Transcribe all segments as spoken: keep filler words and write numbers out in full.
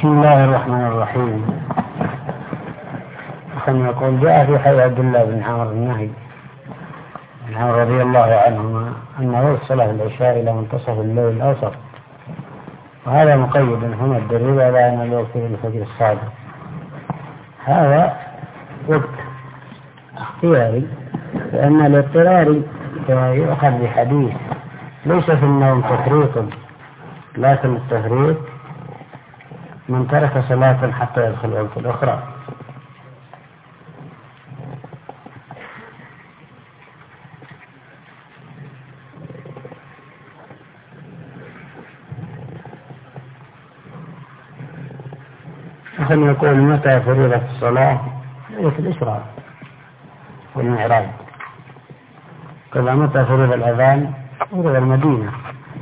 بسم الله الرحمن الرحيم. كما يقول جاء في حديث عبد الله بن عمرو النهي عن عمرو رضي الله عنهما أنه صلى العشاء إلى منتصف الليل الأوسط، وهذا مقيد هنا الدليل على أن الوقت الفجر الصادق. هذا وقت اختياري، لأن الاضطرار يؤخذ بحديث ليس في النوم تفريط، لكن التفريط من ترك صلاة حتى يدخل الوقت الأخرى. مثلا يقول متى فرضت الصلاة؟ هي في الإسراء والمعراج. كذا متى فرض الأذان؟ فرض المدينة.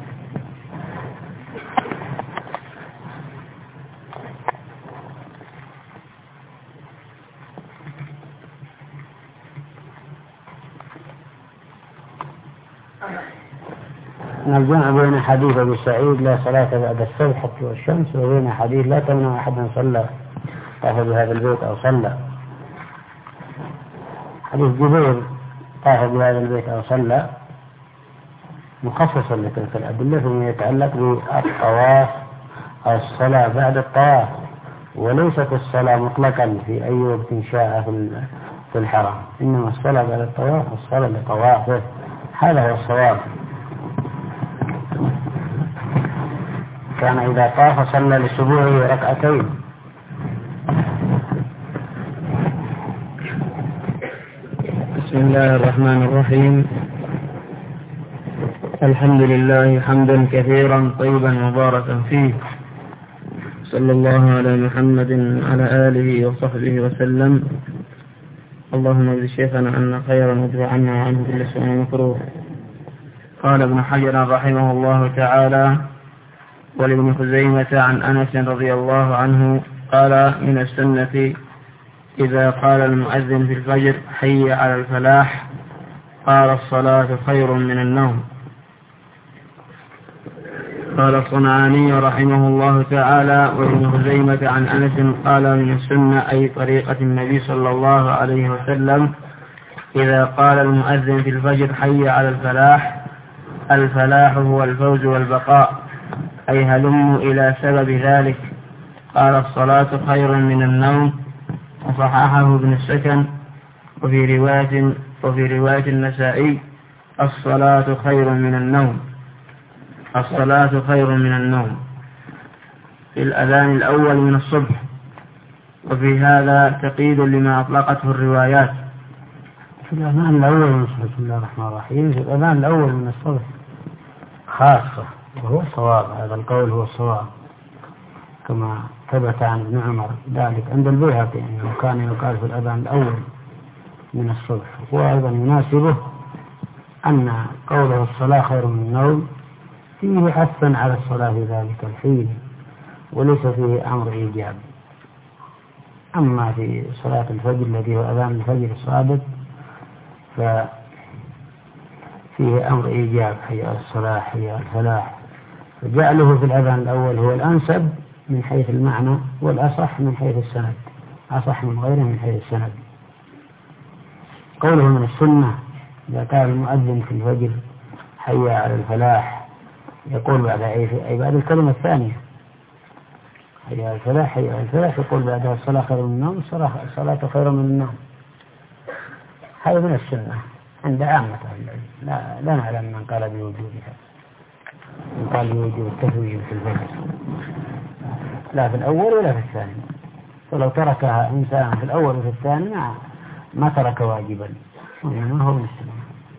الجمع بين حديث أبي سعيد لا صلاة بعد الصبح حتى والشمس، وبين حديث لا تمنع أحدا صلى طاف بهذا البيت أو صلى. حديث جبير طاف بهذا البيت أو صلى مخصصا لتلك الأدلة فيما يتعلق بالطواف أو الصلاة بعد الطواف، وليست الصلاة مطلقا في أي وقت شاء في الحرم، إنما الصلاة بعد الطواف والصلاة لطوافه. هذا هو الصواب. كان إذا طاف صلى لسبوعه ركعتين. بسم الله الرحمن الرحيم. الحمد لله حمدا كثيرا طيبا مباركا فيه، صلى الله على محمد وعلى آله وصحبه وسلم. اللهم اجز شيخنا عنا خيرا وادفع عنا وعنه كل سوء ومكروه. قال ابن حجر رحمه الله تعالى: ولابن خزيمة عن أنس رضي الله عنه قال: من السنة إذا قال المؤذن في الفجر حي على الفلاح قال الصلاة خير من النوم. قال الصنعاني رحمه الله تعالى: وابن خزيمة عن أنس قال: من السنة أي طريقة النبي صلى الله عليه وسلم إذا قال المؤذن في الفجر حي على الفلاح، الفلاح هو الفوز والبقاء، أي هلموا إلى سبب ذلك. قال الصلاة خير من النوم، وصححه ابن السكن. وفي رواية وفي رواية النسائي: الصلاة خير من النوم، الصلاة خير من النوم، في الأذان الأول من الصبح. وفي هذا تقييد لما أطلقته الروايات. في الأذان الأول من الصبح، بسم الله الرحمن الرحيم، في الأذان الأول من الصبح خاصة، وهو الصواب. هذا القول هو الصواب كما ثبت عن ابن عمر ذلك عند البيهقي أنه كان يقال في الأذان الأول من الصبح. وأيضا يناسبه أن قوله الصلاة خير من النوم فيه حثا على الصلاة في ذلك الحين، وليس فيه أمر إيجاب. أما في صلاة الفجر الذي هو أذان الفجر الصادق ففيه أمر إيجاب، حي على الصلاة حي على الفلاح، فجعله في الأذان الأول هو الأنسب من حيث المعنى والأصح من حيث السند، أصح من غيره من حيث السند. قوله من السنة إذا كان المؤذن في الفجر حي على الفلاح يقول بعد أي بعد الكلمة الثانية حي على الفلاح حي على الفلاح يقول بعدها الصلاة خير من النوم، الصلاة خير من النوم. هذا من السنة عند عامة العلم، لا, لا نعلم من قال بوجودها، من قال بوجود التثويب في الفجر لا في الأول ولا في الثاني. فلو تركها إنسان في الأول وفي الثاني ما ترك واجبا، وإنما هو من السنة.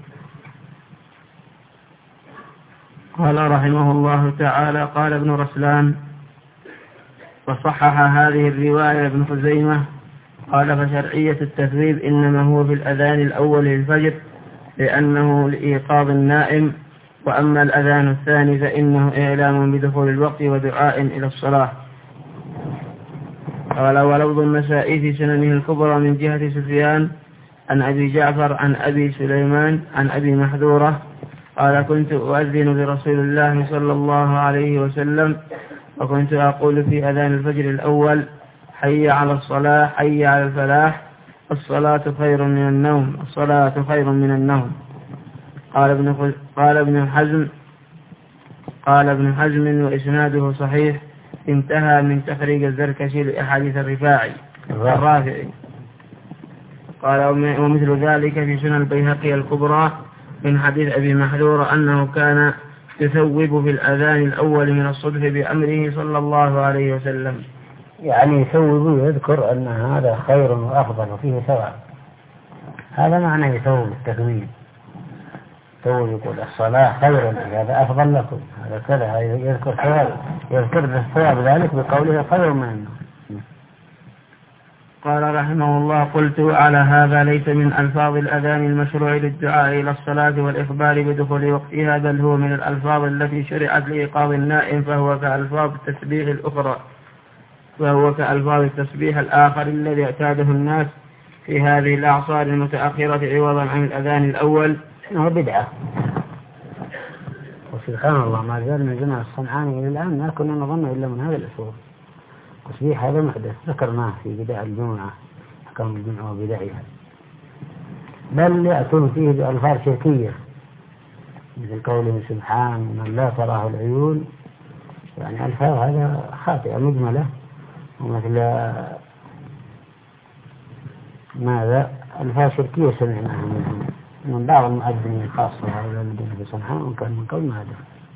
قال رحمه الله تعالى: قال ابن رسلان: وصحح هذه الرواية ابن خزيمة. قال: فشرعية التثويب إنما هو في الأذان الأول للفجر لأنه لإيقاظ النائم، وأما الأذان الثاني فإنه إعلام بدخول الوقت ودعاء إلى الصلاة. قال: ولفظ النسائي في سننه الكبرى من جهة سفيان عن أبي جعفر عن أبي سليمان عن أبي محذورة قال كنت أؤذن برسول الله صلى الله عليه وسلم وكنت أقول في أذان الفجر الأول حي على الصلاة حي على الفلاح الصلاة خير من النوم الصلاة خير من النوم. قال ابن قال ابن حزم قال ابن حزم وإسناده صحيح. انتهى من تخريج الزركشي لأحاديث الرفاعي الرافعي. قال ومثل ذلك في سنن البيهقي الكبرى من حديث أبي محذور أنه كان يثوب في الأذان الأول من الصبح بأمره صلى الله عليه وسلم. يعني يثوب ويذكر أن هذا خير وأفضل وفيه ثواب. هذا معنى يثوب التثويب. يثوب يقول الصلاة خير هذا أفضل لكم هذا كذا يذكر ثواب يذكر الثواب ذلك بقوله خير منه. قال رحمه الله قلت على هذا ليس من ألفاظ الأذان المشروع للدعاء إلى الصلاة والإخبار بدخول وقتها بل هو من الألفاظ التي شرعت لإيقاظ النائم فهو كألفاظ التسبيح الأخرى فهو كألفاظ التسبيح الآخر الذي اعتاده الناس في هذه الأعصار المتأخرة عوضا عن الأذان الأول إنه بدعة. وسبحان الله ما زال من جمع الصنعاني إلى الآن ما كنا نظن إلا من هذا الأسلوب. تسبيح هذا محدث ذكرناه في بداية الجمعة حكم الجمعة وبدايها بل يأتون فيه بألفاظ شركية مثل قوله سبحان من لا تراه العيون يعني ألفاظ هذا خاطئة مجملة ومثل ماذا ألفاظ شركية سمعناها منهم من بعض المؤذنين خاصة هؤلاء الذين في صنعاء وكان من قول ماذا.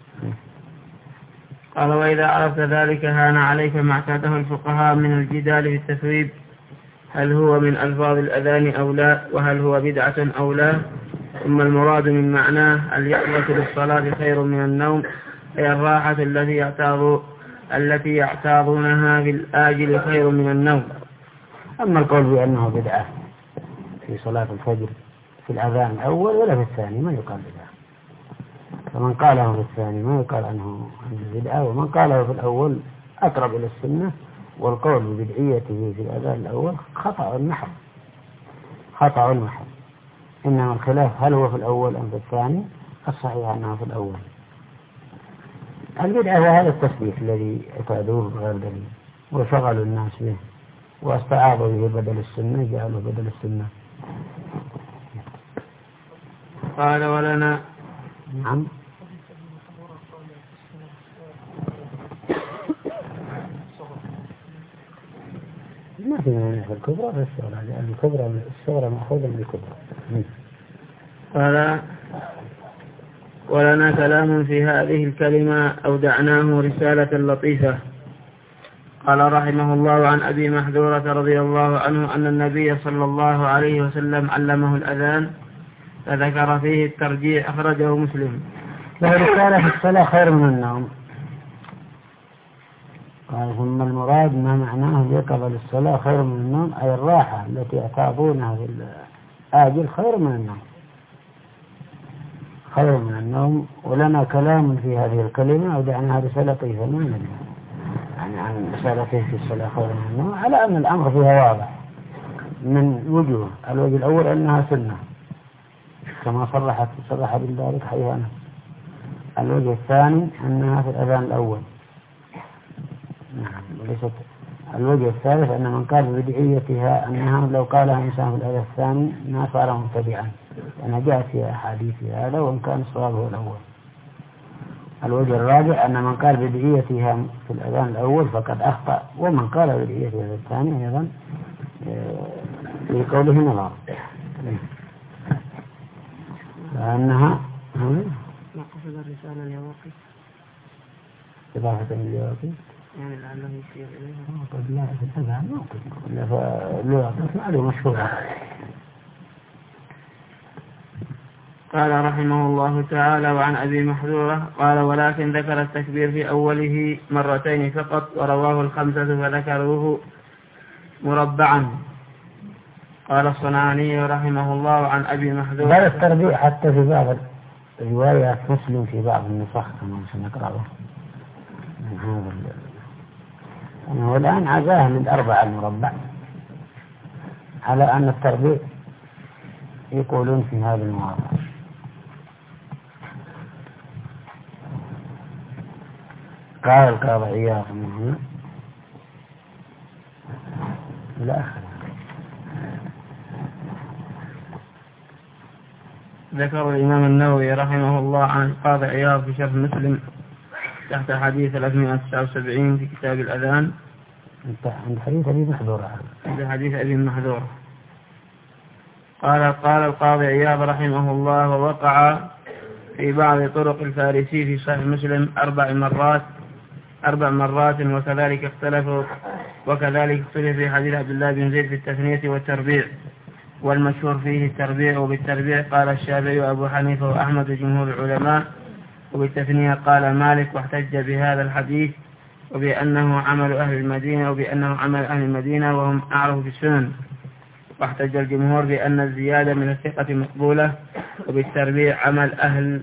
قال وإذا عرفت ذلك هان عليك ما اعتاده الفقهاء من الجدال في التثويب هل هو من ألفاظ الأذان أو لا وهل هو بدعة أو لا. ثم المراد من معناه اليقظة للصلاة خير من النوم هي الراحة التي يعتاض التي يعتاضونها بالآجل خير من النوم. أما القول بأنه بدعة في صلاة الفجر في الأذان الأول ولا في الثاني ما يقال بدعة. فمن قاله في الثاني ما يقال أنه بدعة ومن قاله في الأول أقرب إلى السنة والقول ببدعيته في الأذان الأول خطأ المحض خطأ المحض. إنما الخلاف هل هو في الأول أم في الثاني الصحيح أنه في الأول. البدعة هو هذا التسبيح الذي اعتادوه بغير دليل وشغلوا الناس به واستعاضوا به بدل السنة جعلوا بدل السنة. قال ولنا نعم ما في مانع في الكبرى في الصغرى لأن الكبرى الصغرى مأخوذة من الكبرى. قال ولنا كلام في هذه الكلمة أودعناه رسالة لطيفة. قال رحمه الله عن أبي محذورة رضي الله عنه أن النبي صلى الله عليه وسلم علمه الأذان فذكر فيه الترجيع أخرجه مسلم. له رسالة في الصلاة خير من النوم. قال ثم المراد ما معناه اليقظة للصلاة خير من النوم أي الراحة التي يعتاضونها في الآجل خير من النوم خير من النوم. ولنا كلام في هذه الكلمة أودعناها رسالة لطيفة ما ندري يعني عن رسالته في الصلاة خير من النوم على أن الأمر فيها واضح من وجوه. الوجه الأول أنها سنة كما صرحت صرح بذلك حيوانا. الوجه الثاني أنها في الأذان الأول. نعم وليست. الوجه الثالث أن من قال ببدعيتها أنها لو قالها إنسان في الأذان الثاني ما صار مبتدعا لأنها جاءت في أحاديث هذا وإن كان الصواب هو الأول. الوجه الرابع أن من قال بدعيتها في الأذان الأول فقد أخطأ ومن قال بدعيتها في الثاني أيضا في قوله نظر لأنها ما قصد الرسالة اليواقي إضافة اليواقي يعني لعله يشير إليها قد لا في الأذان ممكن فاليواقي معلومة مشهورة. قال رحمه الله تعالى وعن أبي محذورة قال ولكن ذكر التكبير في أوله مرتين فقط ورواه الخمسة فذكروه مربعا. قال الصنعاني رحمه الله عن أبي محذورة هذا التربيع حتى في بعض الروايات مسلم في بعض النسخ كما سنقرأه من هذا أنه الآن عزاه للأربعة المربع على أن التربيع يقولون في هذا المواضع قال القاضي عياض من هنا إلى آخره. ذكر الإمام النووي رحمه الله عن القاضي عياض في شرح مسلم تحت حديث ثلاثمائة وتسعة وسبعين في كتاب الأذان. عند حديث أبي محذورة. عند حديث أبي محذورة قال قال القاضي عياض رحمه الله: ووقع في بعض طرق الفارسي في صحيح مسلم أربع مرات أربع مرات وكذلك اختلفوا وكذلك اختلف في حديث عبد الله بن زيد في التثنية والتربيع، والمشهور فيه التربيع، وبالتربيع قال الشافعي وأبو حنيفة وأحمد وجمهور العلماء، وبالتثنية قال مالك، واحتج بهذا الحديث وبأنه عمل أهل المدينة وبأنه عمل أهل المدينة وهم أعرف بالسنن، واحتج الجمهور بأن الزيادة من الثقة مقبولة، وبالتربيع عمل أهل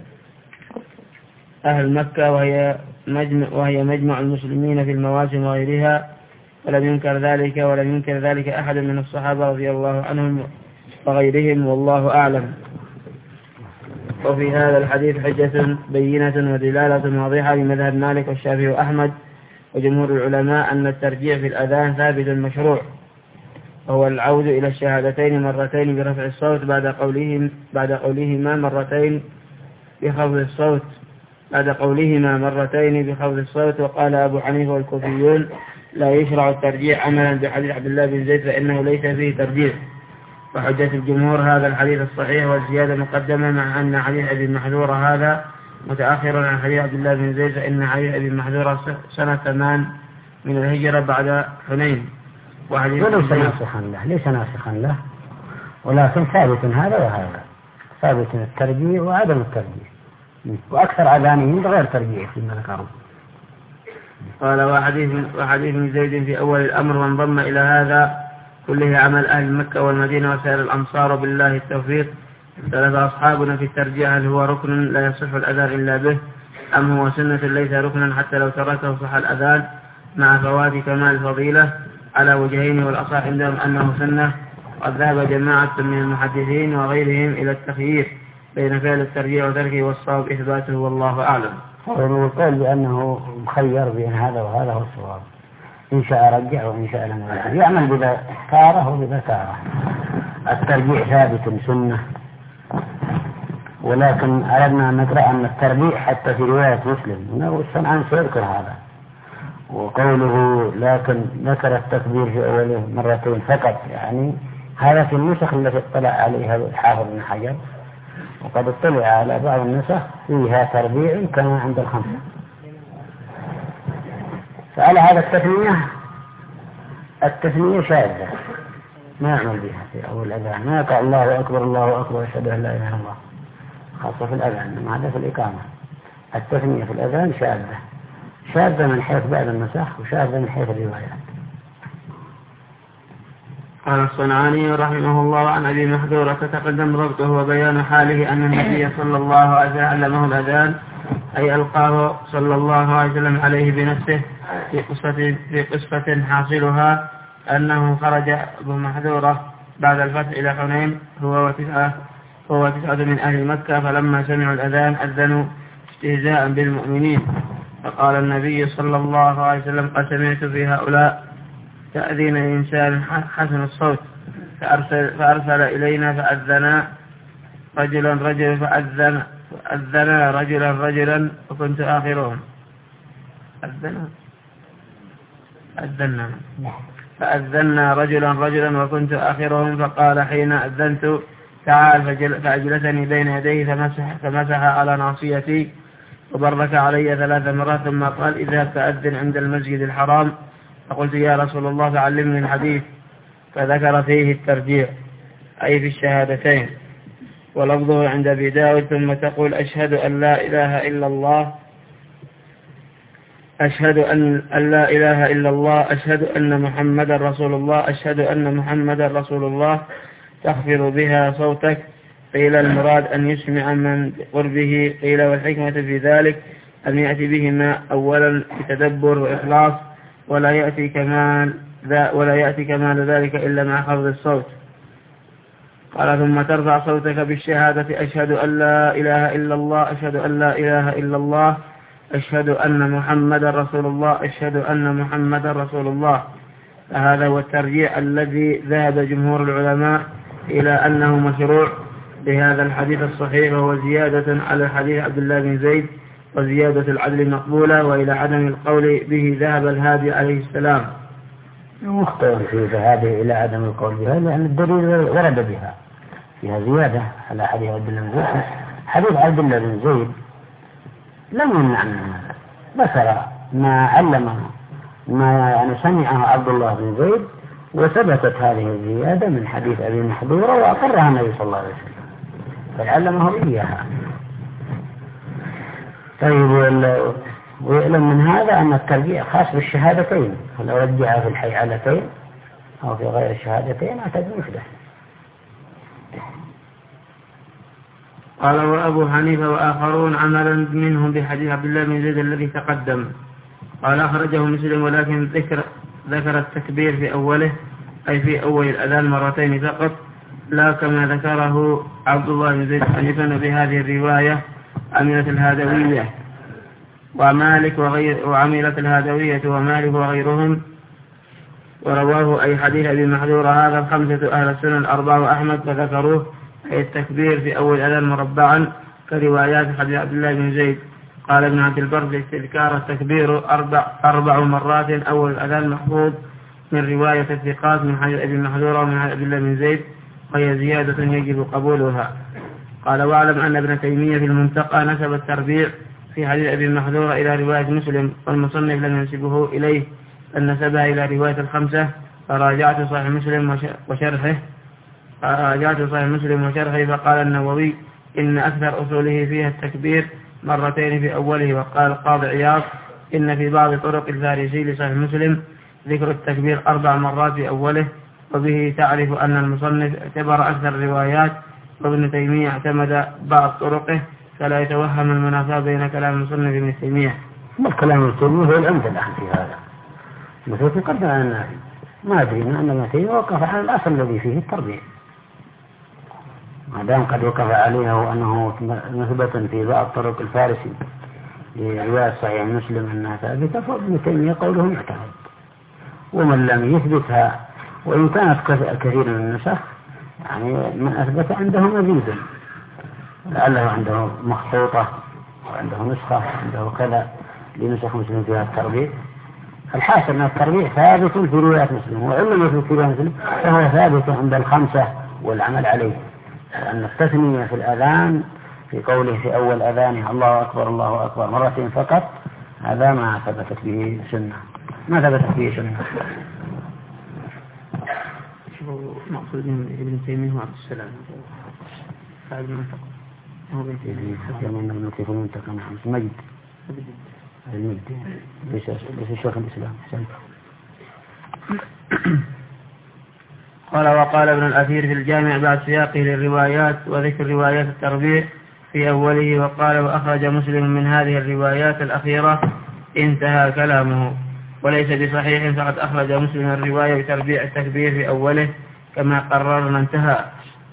أهل مكة وهي مجمع, وهي مجمع المسلمين في المواسم وغيرها، ولم ينكر ذلك ولم ينكر ذلك أحد من الصحابة رضي الله عنهم وغيرهم، والله أعلم. وفي هذا الحديث حجة بينة ودلالة واضحة لمذهب مالك والشافعي وأحمد وجمهور العلماء أن الترجيع في الأذان ثابت مشروع، وهو العود إلى الشهادتين مرتين برفع الصوت بعد قولهم بعد قولهما مرتين بخفض الصوت بعد قولهما مرتين بخفض الصوت. وقال أبو حنيفة والكوفيون: لا يشرع الترجيع عملا بحديث عبد الله بن زيد فإنه ليس فيه ترجيع. وحجة الجمهور هذا الحديث الصحيح والزيادة مقدمة، مع أن حديث أبي محذورة هذا متأخر عن حديث عبد الله بن زيد، فإن حديث أبي محذورة سنة ثمان من الهجرة بعد حنين. وليس ناسخا له ليس ناسخا له ولكن ثابت هذا وهذا، ثابت الترجيع وعدم الترجيع، وأكثر أذانهم بغير ترجيع فيما ذكروا. قال: وحديث وحديث من زيد في أول الأمر وانضم إلى هذا كله عمل أهل مكة والمدينة وسائر الأمصار، بالله التوفيق. اختلف أصحابنا في الترجيع، هل هو ركن لا يصح الأذان إلا به، أم هو سنة ليس ركنا حتى لو تركه صح الأذان مع فوات كمال الفضيلة؟ على وجهين، والأصح عندهم أنه سنة. قد ذهب جماعة من المحدثين وغيرهم إلى التخيير بين فعل الترجيع وتركه، والصواب إثباته والله أعلم. والقول بأنه مخير بين هذا وهذا هو الصواب، إن شاء رجع وإن شاء لم يرجع، يعمل بذا تارة وبذا تارة. الترجيع ثابت سنة، ولكن أردنا أن نقرأ أن الترجيع حتى في رواية مسلم إنه الصنعان سيذكر هذا، وقوله لكن ذكر التكبير في أوله مرتين فقط، يعني هذا في النسخ التي اطلع عليها الحافظ بن حجر، وقد اطلع على بعض النسخ فيها تربيع كما عند الخمسة. فعلى هذا التثنية التثنية شاذة ما يعمل بها في أول الأذان، ما يقع الله أكبر الله أكبر أشهد أن لا إله إلا الله، خاصة في الأذان، ما عدا في الإقامة. التثنية في الأذان شاذة شاذة من حيث بعض النسخ وشاذة من حيث الروايات. قال الصنعاني رحمه الله عن أبي محذورة: تقدم ضبطه وبيان حاله أن النبي صلى الله عليه وسلم علمه الأذان، أي ألقاه صلى الله عليه وسلم عليه بنفسه في قصة في قصة حاصلها أنه خرج أبو محذورة بعد الفتح إلى حنين هو وتسعة هو وتسعة من أهل مكة، فلما سمعوا الأذان أذنوا استهزاء بالمؤمنين، فقال النبي صلى الله عليه وسلم: قد سمعت في هؤلاء تأذين إنسان حسن الصوت، فأرسل, فأرسل إلينا فأذنا رجلا رجلا فأذن فأذنا رجلا رجلا وكنت آخرهم أذنا أذنا فأذنا رجلا رجلا وكنت آخرهم، فقال حين أذنت: تعال، فأجلسني بين يديه فمسح, فمسح على ناصيتي وبرك علي ثلاث مرات، ثم قال: اذهب فأذن عند المسجد الحرام. فقلت: يا رسول الله فعلمني الحديث، فذكر فيه الترجيع أي في الشهادتين، ولفظه عند أبي داود: ثم تقول: أشهد أن لا إله إلا الله أشهد أن لا إله إلا الله أشهد أن محمد رسول الله أشهد أن محمد رسول الله، تخفض بها صوتك. قيل: المراد أن يسمع من قربه. قيل: والحكمة في ذلك أن يأتي بهما أولا بتدبر وإخلاص، ولا يأتي كمال ولا يأتي كمال ذلك إلا مع خفض الصوت. قال: ثم ترفع صوتك بالشهادة: أشهد أن لا إله إلا الله أشهد أن لا إله إلا الله، أشهد أن محمد رسول الله أشهد أن محمد رسول الله. فهذا هو الترجيع الذي ذهب جمهور العلماء إلى أنه مشروع بهذا الحديث الصحيح، وهو زيادة على حديث عبد الله بن زيد، وزيادة العدل مقبولة. وإلى عدم القول به ذهب الهادي عليه السلام. مختلف في ذهابه إلى عدم القول بها، لأن الدليل ورد بها فيها زيادة على حديث عبد الله بن زيد. حديث عبد الله بن زيد لم يمنع من هذا، ذكر ما علم ما يعني سمعه عبد الله بن زيد، وثبتت هذه الزيادة من حديث أبي محذورة وأقرها النبي صلى الله عليه وسلم فعلمه إياها. طيب، ويعلم من هذا أن الترجيع خاص بالشهادتين، فلو رجع في الحيعلتين أو في غير الشهادتين أعتد مثله. قال وأبو حنيفة وآخرون عملا منهم بحديث عبد الله بن زيد الذي تقدم. قال أخرجه مسلم، ولكن ذكر, ذكر التكبير في أوله، أي في أول الأذان مرتين فقط، لا كما ذكره عبد الله بن زيد حنيفا. بهذه الرواية عملت الهادوية ومالك وغير وعملت الهادوية ومالك وغيرهم، ورواه أي حديث أبي محذور هذا الخمسة أهل السنن الأربعة وأحمد، فذكروه أي التكبير في أول الأذان مربعا كروايات حديث عبد الله بن زيد. قال ابن عبد البر في استذكار التكبير أربع, أربع مرات أول الأذان محفوظ من رواية الثقات من حديث أبي محذور ومن حديث عبد الله بن زيد، وهي زيادة يجب قبولها. قال واعلم أن ابن تيمية في المنتقى نسب التربيع في حديث أبي محذور إلى رواية مسلم، والمصنف لم ينسبه إليه بل نسبها إلى رواية الخمسة. فراجعت صحيح مسلم وشرحه راجعت صحيح مسلم وشرحه فقال النووي إن أكثر أصوله فيها التكبير مرتين في أوله. وقال القاضي عياض إن في بعض طرق الفارسي لصحيح مسلم ذكر التكبير أربع مرات في أوله، وبه تعرف أن المصنف اعتبر أكثر الروايات، وابن تيمية اعتمد بعض طرقه، فلا يتوهم المنافاة بين كلام المصنف ابن تيمية. ما كلام ابن تيمية هو الأمثل في هذا، مثل تقدم أن ما أدري أن ابن تيمية وقف على الأصل الذي فيه التربيع، ما دام قد وقف عليه أنه مثبت في بعض طرق الفارسي لرواية صحيح مسلم أنها ثابتة، فابن تيمية قوله معتمد. ومن لم يثبتها وإن كانت كثير من النسخ يعني من أثبت عنده مزيد، لعله عنده مخطوطة وعنده نسخة عنده كذا لنسخ مسلم فيها التربيع. الحاصل أن التربيع ثابت في رواية مسلم، وإن لم يثبت في رواية مسلم فهو ثابت عند الخمسة والعمل عليه، لأن التثنية في الأذان في قوله في أول أذانه الله أكبر الله أكبر مرتين فقط، هذا ما ثبتت به سنة، ما ثبتت به سنة. مقصود من ابن تيمية وعبد السلام فعل المنطقة هو ابن تيمية حتى من المنطقة المنطقة نعم مجد المجد ليس ليس شيخ الإسلام. قال وقال ابن الأثير في الجامع بعد سياقه للروايات وذكر روايات التربيع في أوله، وقال وأخرج مسلم من هذه الروايات الأخيرة، انتهى كلامه. وليس بصحيح، فقد أخرج مسلم الرواية بتربيع التكبير في أوله كما قررنا، انتهى.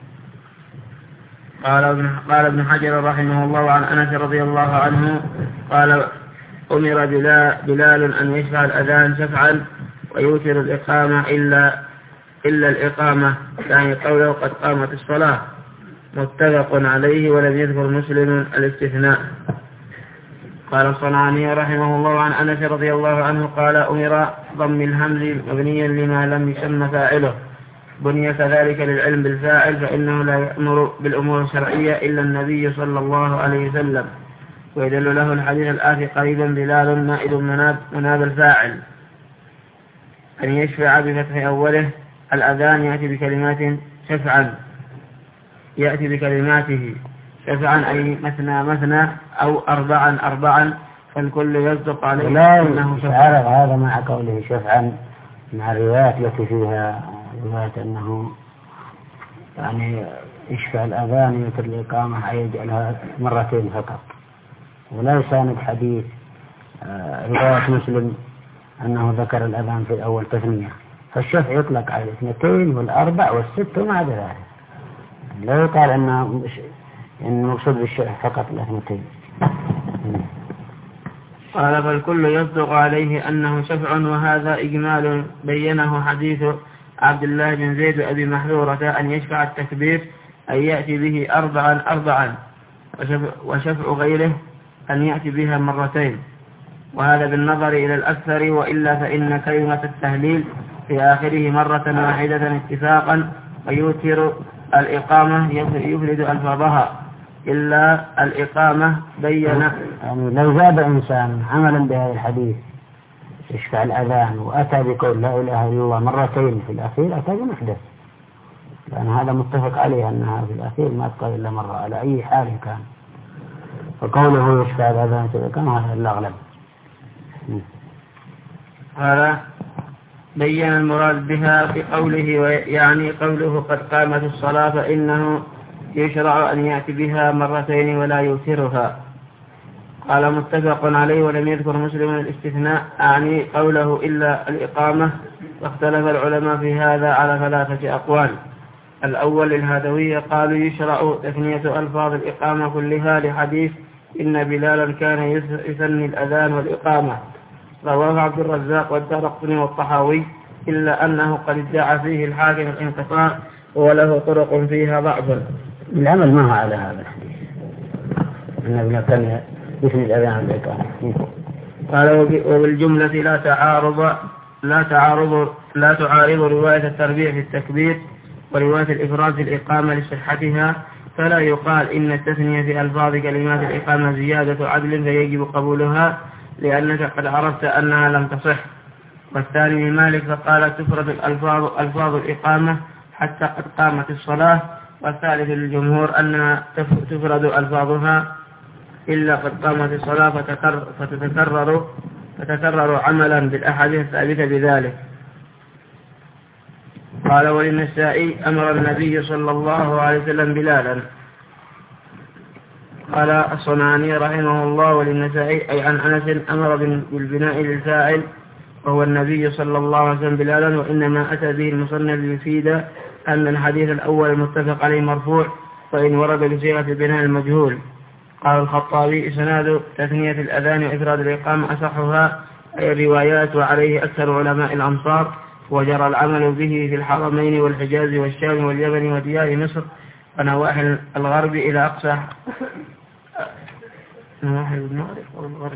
قال ابن, قال ابن حجر رحمه الله عن أنس رضي الله عنه قال أمر بلال أن يشفع الأذان شفعا ويوتر الإقامة إلا إلا الإقامة، يعني قوله قد قامت الصلاة، متفق عليه، ولم يذكر مسلم الاستثناء. قال الصنعاني رحمه الله عن أنس رضي الله عنه قال أمر ضم الهمز مبنيا لما لم يسمى فاعله، بني كذلك للعلم بالفاعل، فإنه لا يأمر بالأمور الشرعية إلا النبي صلى الله عليه وسلم. ويدل له الحديث الآتي قريبا بلال نائب مناب, مناب الفاعل، أن يشفع بفتح أوله الأذان يأتي بكلمات شفعا يأتي بكلماته شفعا أي مثنى مثنى أو أربعا أربعا، فالكل يصدق عليه أنه شفعا. هذا مع قوله شفعا مع الروايات التي فيها رواية أنه يعني يشفع الأذان يتر الإقامة أي يجعلها مرتين فقط، ولا يساند حديث رواية مسلم أنه ذكر الأذان في الأول تثنية، فالشفع يطلق على الاثنتين والأربع والست ومع ذلك، لا يقال أنه إن مقصود بالشفع فقط الاثنتين. قال فالكل يصدق عليه أنه شفع، وهذا إجمال بينه حديث عبد الله بن زيد وأبي محذورة أن يشفع التكبير أن يأتي به أربعا أربعا، وشفع غيره أن يأتي بها مرتين، وهذا بالنظر إلى الأكثر، وإلا فإن كلمة التهليل في آخره مرة واحدة اتفاقا، ويوتر الإقامة يفرد ألفاظها إلا الإقامة بين. يعني لو زاد إنسان عملا بهذا الحديث يشفع الأذان وأتى بقول لا إله إلا الله مرتين في الأخير أتى بمحدث، لأن هذا متفق عليه أنها في الأخير ما تقال إلا مرة على أي حال كان، فقوله يشفع الأذان في الإقامة هذا الأغلب. هذا بين المراد بها في قوله، يعني قوله قد قامت الصلاة فإنه يشرع أن يأتي بها مرتين ولا يوترها. قال متفق عليه ولم يذكر مسلم الاستثناء، أعني قوله إلا الإقامة. واختلف العلماء في هذا على ثلاثة أقوال. الأول الهدوية قالوا يشرع تثنية ألفاظ الإقامة كلها لحديث إن بلالا كان يثني الأذان والإقامة، رواه عبد الرزاق والدارقطني والطحاوي، إلا أنه قد ادعى فيه الحاكم الانقطاع وله طرق فيها ضعف. العمل ما هو على هذا الحديث إن بلالا كان يثني الأذان والإقامة. قال وبالجملة لا تعارض لا تعارض لا تعارض رواية التربيع في التكبير ورواية الإفراد في الإقامة لصحتها، فلا يقال إن التثنية في ألفاظ كلمات الإقامة زيادة عدل فيجب قبولها، لأنك قد عرفت أنها لم تصح. والثاني مالك فقال تفرد الألفاظ ألفاظ الإقامة حتى قد قامت الصلاة. والثالث للجمهور أنها تفرد ألفاظها إلا قد قامت الصلاة فتتكرر فتكرر عملا بالأحاديث الثابتة بذلك. قال وللنسائي أمر النبي صلى الله عليه وسلم بلالا. قال الصنعاني رحمه الله وللنسائي أي عن أنس أمر بالبناء للفاعل وهو النبي صلى الله عليه وسلم بلالا، وإنما أتى به المصنف ليفيد أن الحديث الأول المتفق عليه مرفوع، وإن ورد بصيغة البناء المجهول. قال الخطابي إسناد تثنية الأذان وإفراد الإقامة أصحها أي الروايات، وعليه أكثر علماء الأمصار، وجرى العمل به في الحرمين والحجاز والشام واليمن وديار مصر ونواحي الغرب إلى أقصى نواحي المغرب أو الغرب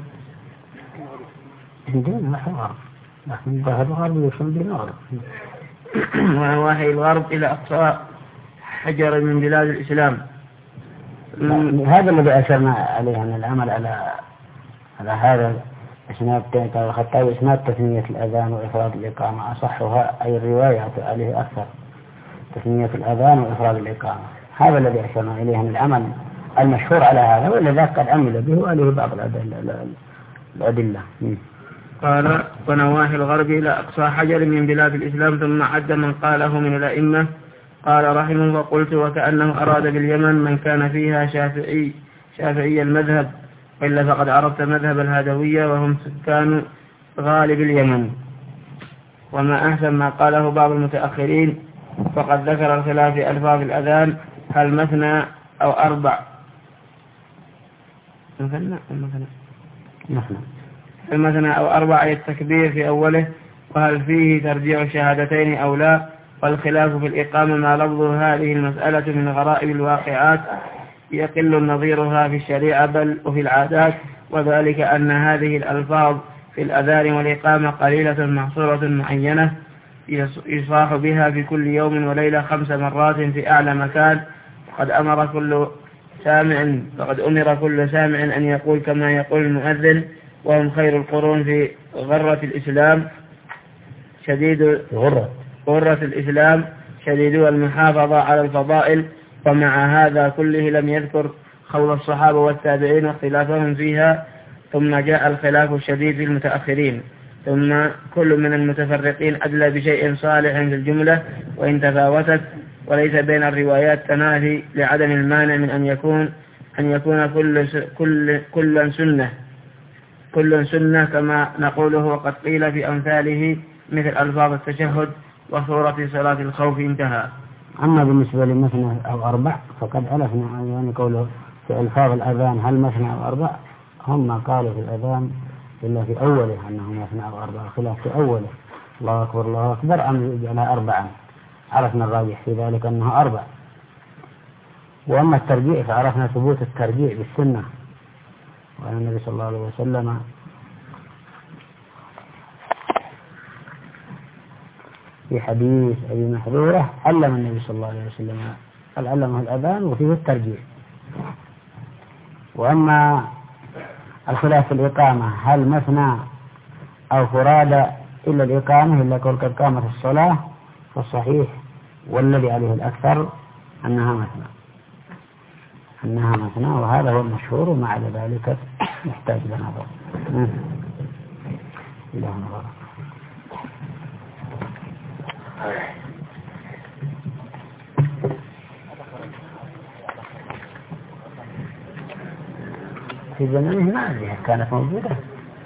عندنا نواحي الغرب، لكن ظاهر الغرب يوصل بالمغرب ونواحي الغرب إلى أقصى حجر من بلاد الإسلام. هذا الذي أشرنا عليه أن العمل على على هذا إسناد الخطابي إسناد تثنية الأذان وإفراد الإقامة أصحها أي الروايات عليه أكثر تثنية الأذان وإفراد الإقامة، هذا الذي أشرنا إليه من العمل المشهور على هذا، وإلا ذاك قد عمل به وعليه بعض الأدلة. قال ونواحي الغرب إلى أقصى حجر من بلاد الإسلام، ثم عد من قاله من الأئمة. قال رحمه وقلت وكأنه أراد باليمن من كان فيها شافعي شافعي المذهب، وإلا فقد عرفت مذهب الهدوية وهم سكان غالب اليمن. وما أحسن ما قاله بعض المتأخرين، فقد ذكر الخلاف في ألفاظ الأذان هل مثنى أو أربع مثنى مثنى هل مثنى أو أربع أي التكبير في أوله، وهل فيه ترجيع الشهادتين أو لا. والخلاف في الإقامة ما لفظ هذه المسألة من غرائب الواقعات يقل نظيرها في الشريعة بل وفي العادات، وذلك أن هذه الألفاظ في الأذان والإقامة قليلة محصورة معينة يصاح بها في كل يوم وليلة خمس مرات في أعلى مكان. قد أمر كل سامع فقد أمر كل سامع أن يقول كما يقول المؤذن، وهم خير القرون في غرة الإسلام شديد غرة غرة الإسلام شديد المحافظة على الفضائل. ومع هذا كله لم يذكر خوض الصحابة والتابعين واختلافهم فيها، ثم جاء الخلاف الشديد في المتأخرين، ثم كل من المتفرقين أدلى بشيء صالح في الجملة وإن تفاوتت، وليس بين الروايات تنافي لعدم المانع من أن يكون أن يكون كل كل كل سنة كل سنة كما نقوله، وقد قيل في أمثاله مثل ألفاظ التشهد وصورة صلاة الخوف انتهى. أما بالنسبة لمثنى أو أربع فقد ألفنا يعني قوله في ألفاظ الأذان هل مثنى أو أربع، هم قالوا في الأذان إلا في أوله أنه مثنى أو أربعة، خلاف في أوله الله أكبر الله أكبر أم يجعلها أربعا. عرفنا الراجح في ذلك أنه أربع. وأما الترجيع فعرفنا ثبوت الترجيع بالسنة، وأن النبي صلى الله عليه وسلم في حديث أبي محذورة علم النبي صلى الله عليه وسلم قال علمه الأذان وفيه الترجيع. وأما الخلاف في الإقامة هل مثنى أو فرادى إلا الإقامة إلا قول قد قامت الصلاة، فالصحيح والذي عليه الأكثر أنها مثنى أنها مثنى وهذا هو المشهور، وما على ذلك يحتاج لنظر. إله نظر. في زمانه ما أدري كانت موجودة،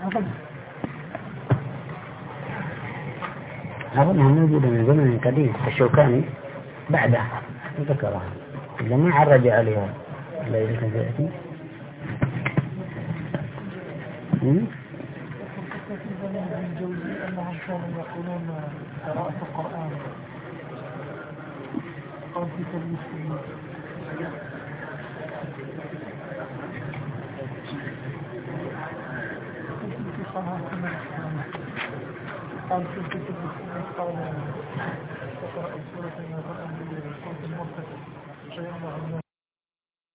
أظنها موجودة من زمن قديم. الشوكاني بعدها ذكرها إذا ما عرج عليها لا يمكن تأتي. أنهم كانوا يقولون قراءة القرآن أو في المسلمين في صلاة قال في كتب السنة قال تقرأ سورة من القرآن